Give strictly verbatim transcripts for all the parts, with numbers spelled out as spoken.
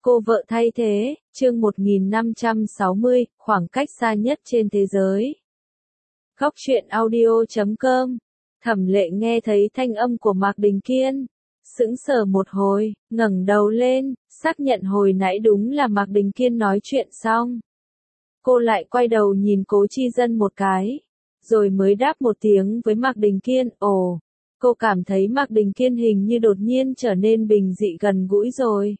Cô vợ thay thế, chương một nghìn năm trăm sáu mươi, khoảng cách xa nhất trên thế giới. Góc truyện audio chấm com. Thẩm Lệ nghe thấy thanh âm của Mạc Đình Kiên, sững sờ một hồi, ngẩng đầu lên, xác nhận hồi nãy đúng là Mạc Đình Kiên nói chuyện xong. Cô lại quay đầu nhìn Cố Chi Dân một cái, rồi mới đáp một tiếng với Mạc Đình Kiên. Ồ, cô cảm thấy Mạc Đình Kiên hình như đột nhiên trở nên bình dị gần gũi rồi.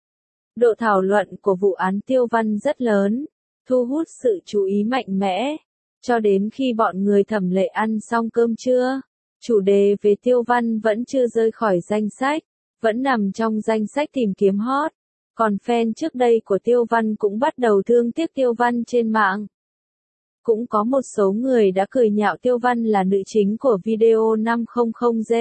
Độ thảo luận của vụ án Tiêu Văn rất lớn, thu hút sự chú ý mạnh mẽ, cho đến khi bọn người Thẩm Lệ ăn xong cơm trưa, chủ đề về Tiêu Văn vẫn chưa rơi khỏi danh sách, vẫn nằm trong danh sách tìm kiếm hot, còn fan trước đây của Tiêu Văn cũng bắt đầu thương tiếc Tiêu Văn trên mạng. Cũng có một số người đã cười nhạo Tiêu Văn là nữ chính của video năm trăm G.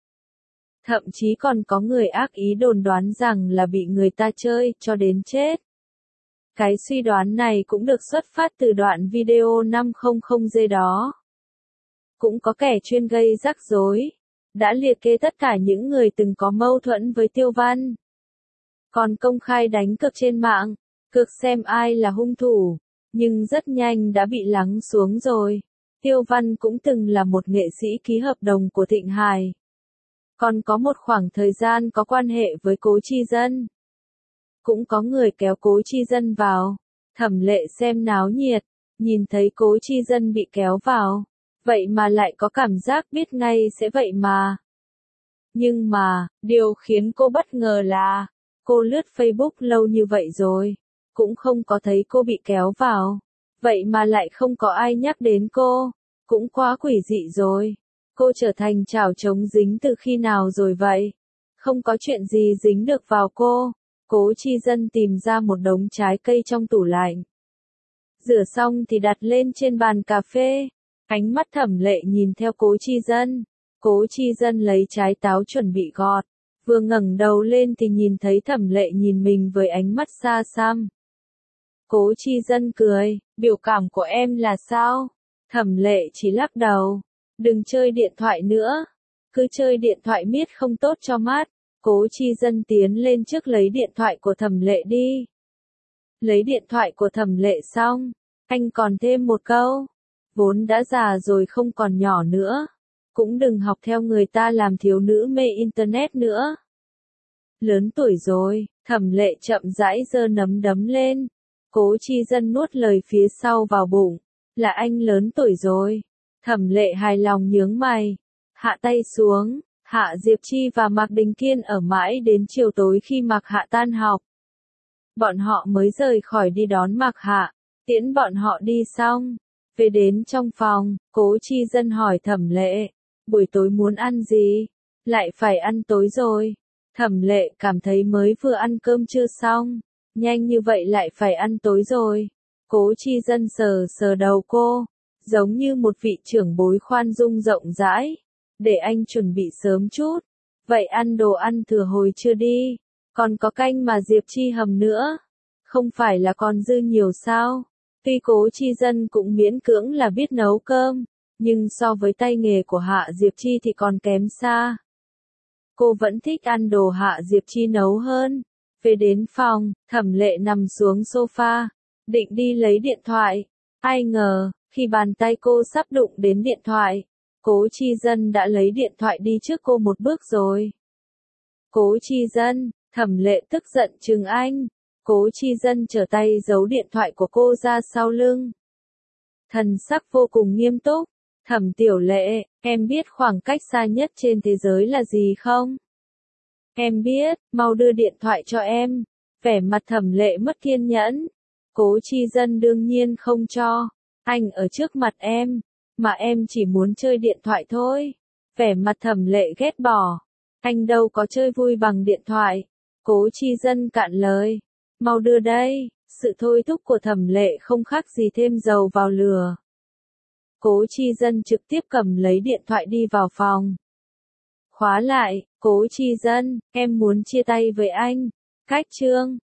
Thậm chí còn có người ác ý đồn đoán rằng là bị người ta chơi cho đến chết. Cái suy đoán này cũng được xuất phát từ đoạn video năm trăm G đó. Cũng có kẻ chuyên gây rắc rối, đã liệt kê tất cả những người từng có mâu thuẫn với Tiêu Văn. Còn công khai đánh cược trên mạng, cược xem ai là hung thủ, nhưng rất nhanh đã bị lắng xuống rồi. Tiêu Văn cũng từng là một nghệ sĩ ký hợp đồng của Thịnh Hải. Còn có một khoảng thời gian có quan hệ với Cố Chi Dân. Cũng có người kéo Cố Chi Dân vào. Thẩm Lệ xem náo nhiệt, nhìn thấy Cố Chi Dân bị kéo vào, vậy mà lại có cảm giác biết ngay sẽ vậy mà. Nhưng mà, điều khiến cô bất ngờ là, cô lướt Facebook lâu như vậy rồi, cũng không có thấy cô bị kéo vào, vậy mà lại không có ai nhắc đến cô, cũng quá quỷ dị rồi. Cô trở thành chảo chống dính từ khi nào rồi vậy? Không có chuyện gì dính được vào cô. Cố Chi Dân tìm ra một đống trái cây trong tủ lạnh. Rửa xong thì đặt lên trên bàn cà phê. Ánh mắt Thẩm Lệ nhìn theo Cố Chi Dân. Cố Chi Dân lấy trái táo chuẩn bị gọt. Vừa ngẩng đầu lên thì nhìn thấy Thẩm Lệ nhìn mình với ánh mắt xa xăm. Cố Chi Dân cười, biểu cảm của em là sao? Thẩm Lệ chỉ lắc đầu. Đừng chơi điện thoại nữa. Cứ chơi điện thoại miết không tốt cho mắt. Cố Chi Dân tiến lên trước lấy điện thoại của Thẩm Lệ đi. Lấy điện thoại của Thẩm Lệ xong, anh còn thêm một câu. Vốn đã già rồi không còn nhỏ nữa. Cũng đừng học theo người ta làm thiếu nữ mê internet nữa. Lớn tuổi rồi, Thẩm Lệ chậm rãi giơ nắm đấm lên. Cố Chi Dân nuốt lời phía sau vào bụng. Là anh lớn tuổi rồi. Thẩm Lệ hài lòng nhướng mày, hạ tay xuống. Hạ Diệp Chi và Mạc Đình Kiên ở mãi đến chiều tối khi Mạc Hạ tan học. Bọn họ mới rời khỏi đi đón Mạc Hạ, tiễn bọn họ đi xong. Về đến trong phòng, Cố Chi Dân hỏi Thẩm Lệ, buổi tối muốn ăn gì? Lại phải ăn tối rồi. Thẩm Lệ cảm thấy mới vừa ăn cơm trưa xong, nhanh như vậy lại phải ăn tối rồi. Cố Chi Dân sờ sờ đầu cô, giống như một vị trưởng bối khoan dung rộng rãi. Để anh chuẩn bị sớm chút. Vậy ăn đồ ăn thừa hồi trưa đi. Còn có canh mà Diệp Chi hầm nữa. Không phải là còn dư nhiều sao? Tuy Cố Chi Dân cũng miễn cưỡng là biết nấu cơm, nhưng so với tay nghề của Hạ Diệp Chi thì còn kém xa. Cô vẫn thích ăn đồ Hạ Diệp Chi nấu hơn. Về đến phòng, Thẩm Lệ nằm xuống sofa, định đi lấy điện thoại. Ai ngờ, khi bàn tay cô sắp đụng đến điện thoại, Cố Chi Dân đã lấy điện thoại đi trước cô một bước rồi. Cố Chi Dân, Thẩm Lệ tức giận trừng anh. Cố Chi Dân trở tay giấu điện thoại của cô ra sau lưng. Thần sắc vô cùng nghiêm túc. Thẩm Tiểu Lệ, em biết khoảng cách xa nhất trên thế giới là gì không? Em biết, mau đưa điện thoại cho em. Vẻ mặt Thẩm Lệ mất kiên nhẫn. Cố Chi Dân đương nhiên không cho. Anh ở trước mặt em. Mà em chỉ muốn chơi điện thoại thôi. Vẻ mặt Thẩm Lệ ghét bỏ. Anh đâu có chơi vui bằng điện thoại. Cố Chi Dân cạn lời. Mau đưa đây. Sự thôi thúc của Thẩm Lệ không khác gì thêm dầu vào lửa. Cố Chi Dân trực tiếp cầm lấy điện thoại đi vào phòng. Khóa lại. Cố Chi Dân, em muốn chia tay với anh. Cách chương.